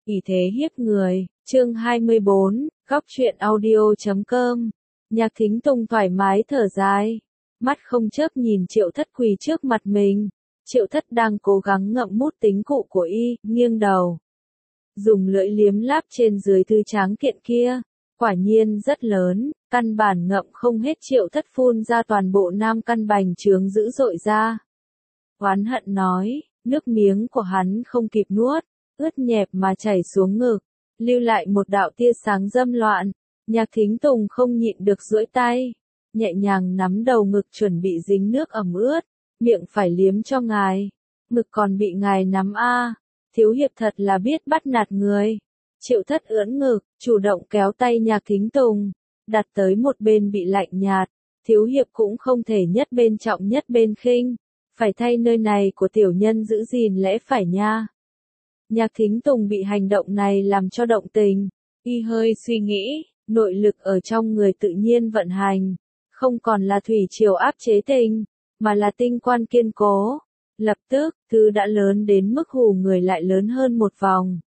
ỷ thế hiếp người, chương 24, góc truyện audio.com. Nhạc Thính Tùng thoải mái thở dài, mắt không chớp nhìn Triệu Thất quỳ trước mặt mình. Triệu Thất đang cố gắng ngậm mút tính cụ của y, nghiêng đầu, dùng lưỡi liếm láp trên dưới thư tráng kiện kia, quả nhiên rất lớn, căn bản ngậm không hết. Triệu Thất phun ra toàn bộ nam căn bành trướng dữ dội ra. Oán hận nói, nước miếng của hắn không kịp nuốt, ướt nhẹp mà chảy xuống ngực, lưu lại một đạo tia sáng dâm loạn. Nhạc Thính Tùng không nhịn được duỗi tay, nhẹ nhàng nắm đầu ngực chuẩn bị dính nước ẩm ướt, miệng phải liếm cho ngài, ngực còn bị ngài nắm a. Thiếu hiệp thật là biết bắt nạt người. Triệu Thất ưỡn ngực, chủ động kéo tay Nhạc Thính Tùng, đặt tới một bên bị lạnh nhạt. Thiếu hiệp cũng không thể nhất bên trọng nhất bên khinh, phải thay nơi này của tiểu nhân giữ gìn lẽ phải nha. Nhạc Thính Tùng bị hành động này làm cho động tình, y hơi suy nghĩ, nội lực ở trong người tự nhiên vận hành, không còn là thủy triều áp chế tình, mà là tinh quan kiên cố. Lập tức, thứ đã lớn đến mức hù người lại lớn hơn một vòng.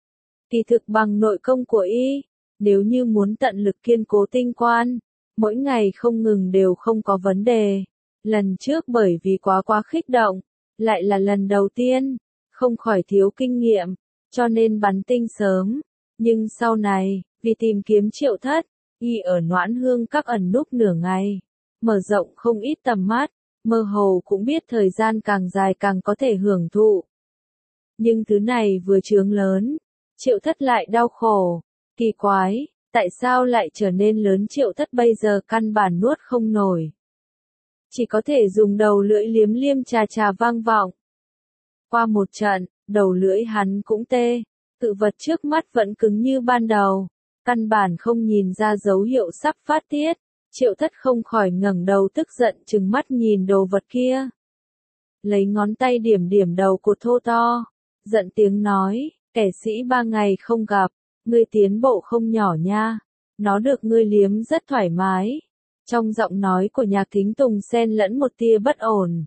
Kỳ thực bằng nội công của y, nếu như muốn tận lực kiên cố tinh quan, mỗi ngày không ngừng đều không có vấn đề. Lần trước bởi vì quá khích động, lại là lần đầu tiên, không khỏi thiếu kinh nghiệm, cho nên bắn tinh sớm. Nhưng sau này, vì tìm kiếm Triệu Thất, y ở Noãn Hương Các ẩn núp nửa ngày, mở rộng không ít tầm mắt, mơ hồ cũng biết thời gian càng dài càng có thể hưởng thụ. Nhưng thứ này vừa chướng lớn, Triệu Thất lại đau khổ, kỳ quái, tại sao lại trở nên lớn? Triệu Thất bây giờ căn bản nuốt không nổi, chỉ có thể dùng đầu lưỡi liếm trà vang vọng. Qua một trận, đầu lưỡi hắn cũng tê, tự vật trước mắt vẫn cứng như ban đầu, căn bản không nhìn ra dấu hiệu sắp phát tiết. Triệu Thất không khỏi ngẩng đầu tức giận trừng mắt nhìn đồ vật kia. Lấy ngón tay điểm đầu cột thô to, giận tiếng nói, kẻ sĩ 3 ngày không gặp, ngươi tiến bộ không nhỏ nha, nó được ngươi liếm rất thoải mái. Trong giọng nói của Nhạc Thính Tùng xen lẫn một tia bất ổn.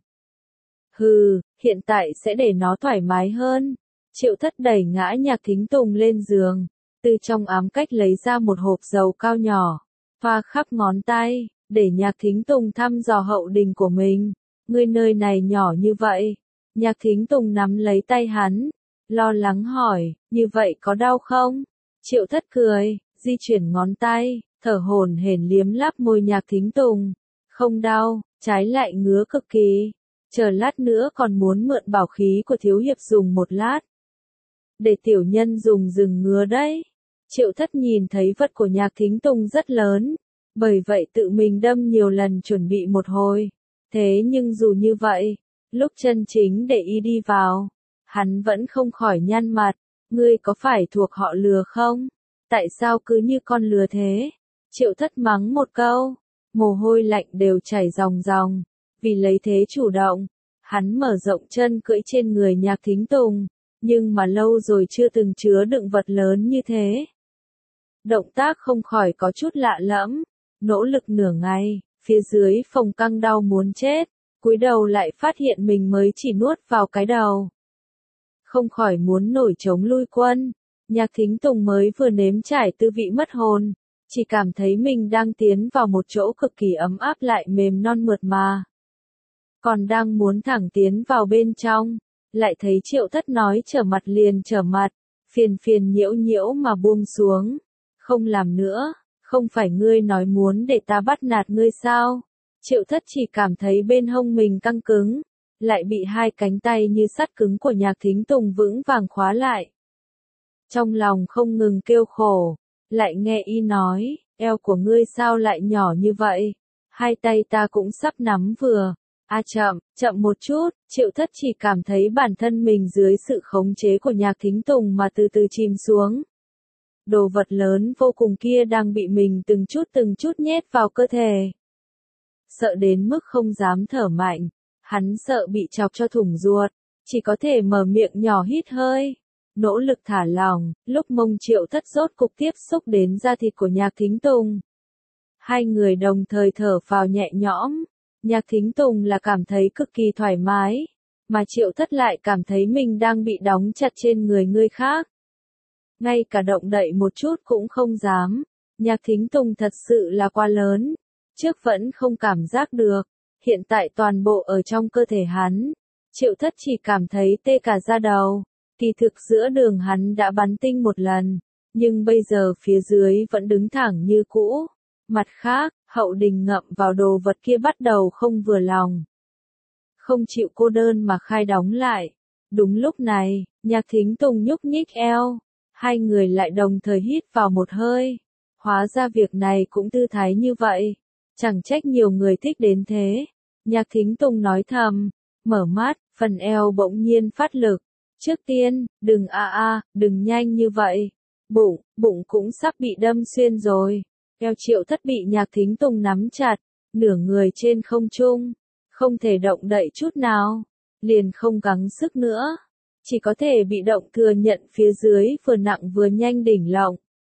Hừ, hiện tại sẽ để nó thoải mái hơn. Triệu Thất đẩy ngã Nhạc Thính Tùng lên giường, từ trong ám cách lấy ra một hộp dầu cao nhỏ, thoa khắp ngón tay, để Nhạc Thính Tùng thăm dò hậu đình của mình. Ngươi nơi này nhỏ như vậy. Nhạc Thính Tùng nắm lấy tay hắn, lo lắng hỏi, như vậy có đau không? Triệu Thất cười, di chuyển ngón tay, thở hổn hển liếm láp môi Nhạc Thính Tùng. Không đau, trái lại ngứa cực kỳ. Chờ lát nữa còn muốn mượn bảo khí của thiếu hiệp dùng một lát. Để tiểu nhân dùng dừng ngứa đấy. Triệu Thất nhìn thấy vật của Nhạc Thính Tùng rất lớn, bởi vậy tự mình đâm nhiều lần chuẩn bị một hồi. Thế nhưng dù như vậy, lúc chân chính để y đi vào, hắn vẫn không khỏi nhăn mặt. Ngươi có phải thuộc họ Lừa không? Tại sao cứ như con lừa thế? Triệu Thất mắng một câu, mồ hôi lạnh đều chảy ròng ròng. Vì lấy thế chủ động, hắn mở rộng chân cưỡi trên người Nhạc Thính Tùng, nhưng mà lâu rồi chưa từng chứa đựng vật lớn như thế. Động tác không khỏi có chút lạ lẫm, nỗ lực nửa ngày, phía dưới phồng căng đau muốn chết, cúi đầu lại phát hiện mình mới chỉ nuốt vào cái đầu. Không khỏi muốn nổi trống lui quân. Nhạc Thính Tùng mới vừa nếm trải tư vị mất hồn, chỉ cảm thấy mình đang tiến vào một chỗ cực kỳ ấm áp lại mềm non mượt mà. Còn đang muốn thẳng tiến vào bên trong, lại thấy Triệu Thất nói trở mặt liền trở mặt, phiền nhiễu mà buông xuống. Không làm nữa, không phải ngươi nói muốn để ta bắt nạt ngươi sao? Triệu Thất chỉ cảm thấy bên hông mình căng cứng, lại bị hai cánh tay như sắt cứng của Nhạc Thính Tùng vững vàng khóa lại. Trong lòng không ngừng kêu khổ, lại nghe y nói, eo của ngươi sao lại nhỏ như vậy? Hai tay ta cũng sắp nắm vừa. Chậm một chút. Triệu Thất chỉ cảm thấy bản thân mình dưới sự khống chế của Nhạc Thính Tùng mà từ từ chìm xuống. Đồ vật lớn vô cùng kia đang bị mình từng chút nhét vào cơ thể. Sợ đến mức không dám thở mạnh, hắn sợ bị chọc cho thủng ruột, chỉ có thể mở miệng nhỏ hít hơi, nỗ lực thả lỏng. Lúc mông Triệu Thất rốt cục tiếp xúc đến da thịt của Nhạc Thính Tùng, hai người đồng thời thở phào nhẹ nhõm. Nhạc Thính Tùng là cảm thấy cực kỳ thoải mái, mà Triệu Thất lại cảm thấy mình đang bị đóng chặt trên người khác. ngay cả động đậy một chút cũng không dám. Nhạc Thính Tùng thật sự là quá lớn, trước vẫn không cảm giác được, hiện tại toàn bộ ở trong cơ thể hắn. Triệu Thất chỉ cảm thấy tê cả da đầu, kỳ thực giữa đường hắn đã bắn tinh một lần, nhưng bây giờ phía dưới vẫn đứng thẳng như cũ. Mặt khác, Hậu Đình ngậm vào đồ vật kia bắt đầu không vừa lòng. Không chịu cô đơn mà khai đóng lại. Đúng lúc này, Nhạc Thính Tùng nhúc nhích eo, hai người lại đồng thời hít vào một hơi. Hóa ra việc này cũng tư thái như vậy, chẳng trách nhiều người thích đến thế. Nhạc Thính Tùng nói thầm, mở mắt, phần eo bỗng nhiên phát lực. Trước tiên, đừng đừng nhanh như vậy. Bụng cũng sắp bị đâm xuyên rồi. Eo Triệu Thất bị Nhạc Thính Tùng nắm chặt, nửa người trên không trung, không thể động đậy chút nào, liền không gắng sức nữa, chỉ có thể bị động thừa nhận phía dưới vừa nặng vừa nhanh đỉnh lộng.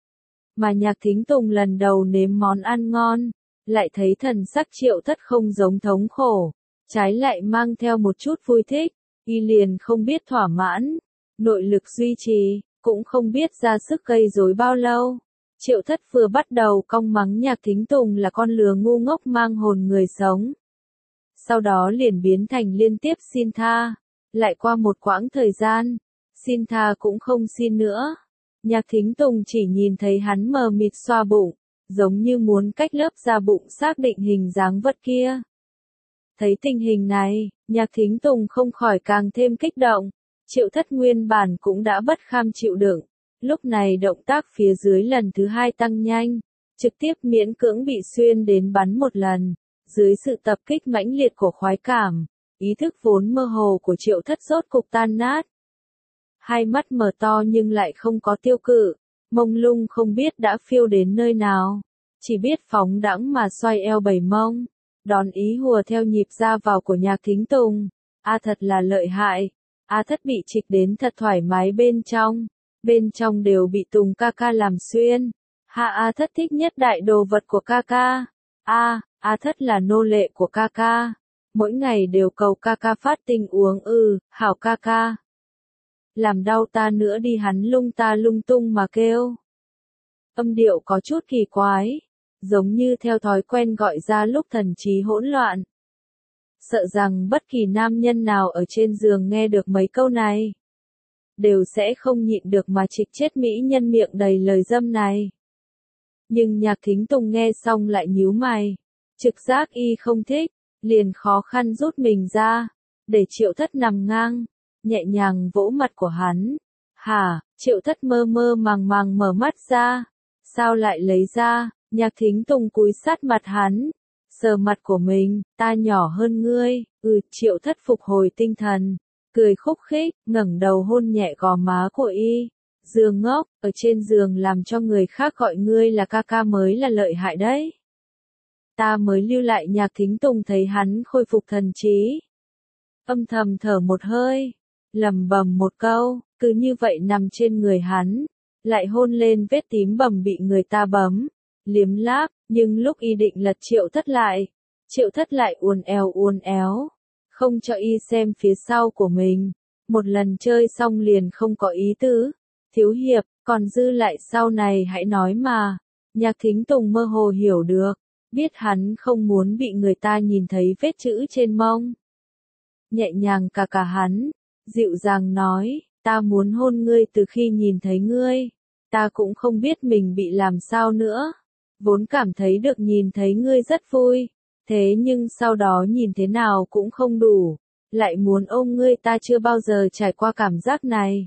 Mà Nhạc Thính Tùng lần đầu nếm món ăn ngon, lại thấy thần sắc Triệu Thất không giống thống khổ, trái lại mang theo một chút vui thích, y liền không biết thỏa mãn, nội lực duy trì, cũng không biết ra sức gây rối bao lâu. Triệu Thất vừa bắt đầu cong mắng Nhạc Thính Tùng là con lừa ngu ngốc mang hồn người sống. Sau đó liền biến thành liên tiếp xin tha, lại qua một quãng thời gian, xin tha cũng không xin nữa. Nhạc Thính Tùng chỉ nhìn thấy hắn mờ mịt xoa bụng, giống như muốn cách lớp da bụng xác định hình dáng vật kia. Thấy tình hình này, Nhạc Thính Tùng không khỏi càng thêm kích động, Triệu Thất nguyên bản cũng đã bất kham chịu đựng, lúc này động tác phía dưới lần thứ hai tăng nhanh, trực tiếp miễn cưỡng bị xuyên đến bắn một lần, dưới sự tập kích mãnh liệt của khoái cảm, ý thức vốn mơ hồ của Triệu Thất rốt cục tan nát. Hai mắt mở to nhưng lại không có tiêu cự, mông lung không biết đã phiêu đến nơi nào, chỉ biết phóng đãng mà xoay eo bảy mông, đón ý hùa theo nhịp ra vào của Nhạc Thính Tùng. Thật là lợi hại, Thất bị trịch đến thật thoải mái bên trong đều bị Tùng ca ca làm xuyên. Thất thích nhất đại đồ vật của ca ca. Thất là nô lệ của ca ca, mỗi ngày đều cầu ca ca phát tinh uống hảo ca ca. Làm đau ta nữa đi, hắn lung ta lung tung mà kêu. Âm điệu có chút kỳ quái, giống như theo thói quen gọi ra lúc thần trí hỗn loạn. Sợ rằng bất kỳ nam nhân nào ở trên giường nghe được mấy câu này, đều sẽ không nhịn được mà trịch chết mỹ nhân miệng đầy lời dâm này. Nhưng Nhạc Thính Tùng nghe xong lại nhíu mày, trực giác y không thích, liền khó khăn rút mình ra, để Triệu Thất nằm ngang, nhẹ nhàng vỗ mặt của hắn. Triệu Thất mơ mơ màng màng mở mắt ra, sao lại lấy ra? Nhạc Thính Tùng cúi sát mặt hắn, sờ mặt của mình, ta nhỏ hơn ngươi. Triệu Thất phục hồi tinh thần, cười khúc khích, ngẩng đầu hôn nhẹ gò má của y. Dương ngốc, ở trên giường làm cho người khác gọi ngươi là ca ca mới là lợi hại đấy. Ta mới lưu lại. Nhạc Thính Tùng thấy hắn khôi phục thần trí, âm thầm thở một hơi, lẩm bẩm một câu, cứ như vậy nằm trên người hắn, lại hôn lên vết tím bầm bị người ta bấm, liếm láp, nhưng lúc y định lật Triệu Thất lại uốn éo, không cho y xem phía sau của mình. Một lần chơi xong liền không có ý tứ. Thiếu hiệp, còn dư lại sau này hãy nói mà. Nhạc Thính Tùng mơ hồ hiểu được, biết hắn không muốn bị người ta nhìn thấy vết chữ trên mông. Nhẹ nhàng cả hắn, dịu dàng nói, ta muốn hôn ngươi từ khi nhìn thấy ngươi. Ta cũng không biết mình bị làm sao nữa. Vốn cảm thấy được nhìn thấy ngươi rất vui. Thế nhưng sau đó nhìn thế nào cũng không đủ. Lại muốn ôm ngươi, ta chưa bao giờ trải qua cảm giác này.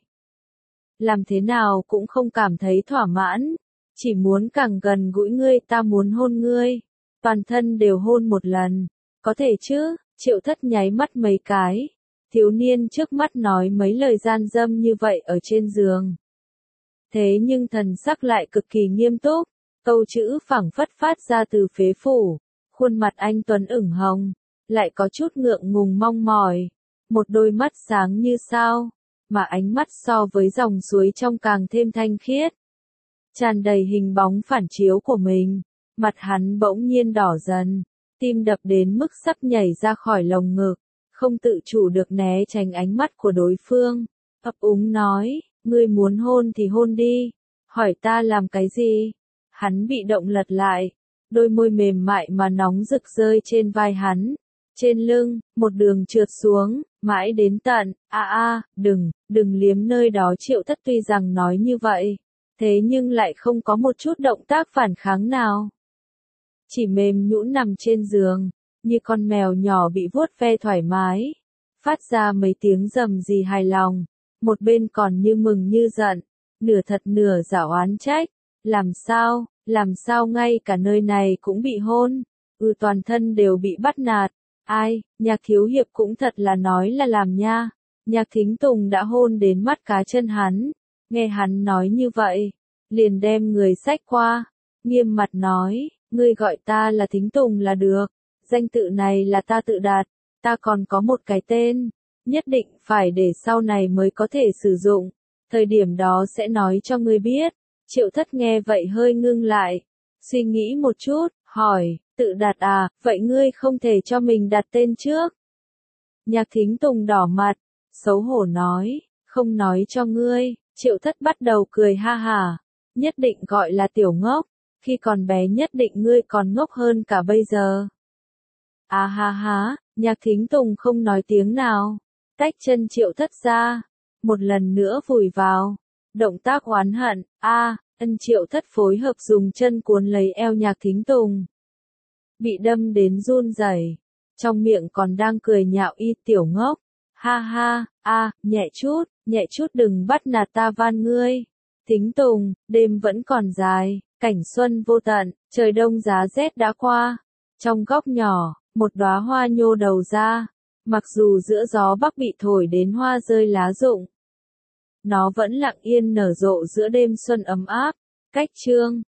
Làm thế nào cũng không cảm thấy thỏa mãn. Chỉ muốn càng gần gũi ngươi, ta muốn hôn ngươi. Toàn thân đều hôn một lần. Có thể chứ? Triệu Thất nháy mắt mấy cái. Thiếu niên trước mắt nói mấy lời gian dâm như vậy ở trên giường. Thế nhưng thần sắc lại cực kỳ nghiêm túc. Câu chữ phảng phất phát ra từ phế phủ. Khuôn mặt anh tuấn ửng hồng, lại có chút ngượng ngùng mong mỏi. Một đôi mắt sáng như sao, mà ánh mắt so với dòng suối trong càng thêm thanh khiết. Tràn đầy hình bóng phản chiếu của mình, mặt hắn bỗng nhiên đỏ dần, tim đập đến mức sắp nhảy ra khỏi lồng ngực, không tự chủ được né tránh ánh mắt của đối phương, ấp úng nói, ngươi muốn hôn thì hôn đi, hỏi ta làm cái gì? Hắn bị động lật lại, đôi môi mềm mại mà nóng rực rơi trên vai hắn, trên lưng, một đường trượt xuống, mãi đến tận, đừng liếm nơi đó. Triệu Thất tuy rằng nói như vậy, thế nhưng lại không có một chút động tác phản kháng nào. Chỉ mềm nhũn nằm trên giường, như con mèo nhỏ bị vuốt ve thoải mái, phát ra mấy tiếng rầm rì hài lòng, một bên còn như mừng như giận, nửa thật nửa giả oán trách, làm sao ngay cả nơi này cũng bị hôn, toàn thân đều bị bắt nạt, ai, Nhạc thiếu hiệp cũng thật là nói là làm nha. Nhạc Thính Tùng đã hôn đến mắt cá chân hắn, nghe hắn nói như vậy, liền đem người xách qua, nghiêm mặt nói, ngươi gọi ta là Thính Tùng là được, danh tự này là ta tự đặt, ta còn có một cái tên, nhất định phải để sau này mới có thể sử dụng, thời điểm đó sẽ nói cho ngươi biết. Triệu Thất nghe vậy hơi ngưng lại, suy nghĩ một chút, hỏi, tự đặt à, vậy ngươi không thể cho mình đặt tên trước. Nhạc Thính Tùng đỏ mặt, xấu hổ nói, không nói cho ngươi. Triệu Thất bắt đầu cười ha hả, nhất định gọi là tiểu ngốc, khi còn bé nhất định ngươi còn ngốc hơn cả bây giờ. À ha ha, Nhạc Thính Tùng không nói tiếng nào, tách chân Triệu Thất ra, một lần nữa vùi vào, động tác oán hận, Triệu Thất phối hợp dùng chân cuốn lấy eo Nhạc Thính Tùng. Bị đâm đến run rẩy, trong miệng còn đang cười nhạo y tiểu ngốc, ha ha, nhẹ chút đừng bắt nạt ta van ngươi. Thính Tùng, đêm vẫn còn dài, cảnh xuân vô tận, trời đông giá rét đã qua. Trong góc nhỏ, một đóa hoa nhô đầu ra, mặc dù giữa gió bắc bị thổi đến hoa rơi lá rụng, nó vẫn lặng yên nở rộ giữa đêm xuân ấm áp. Cách chương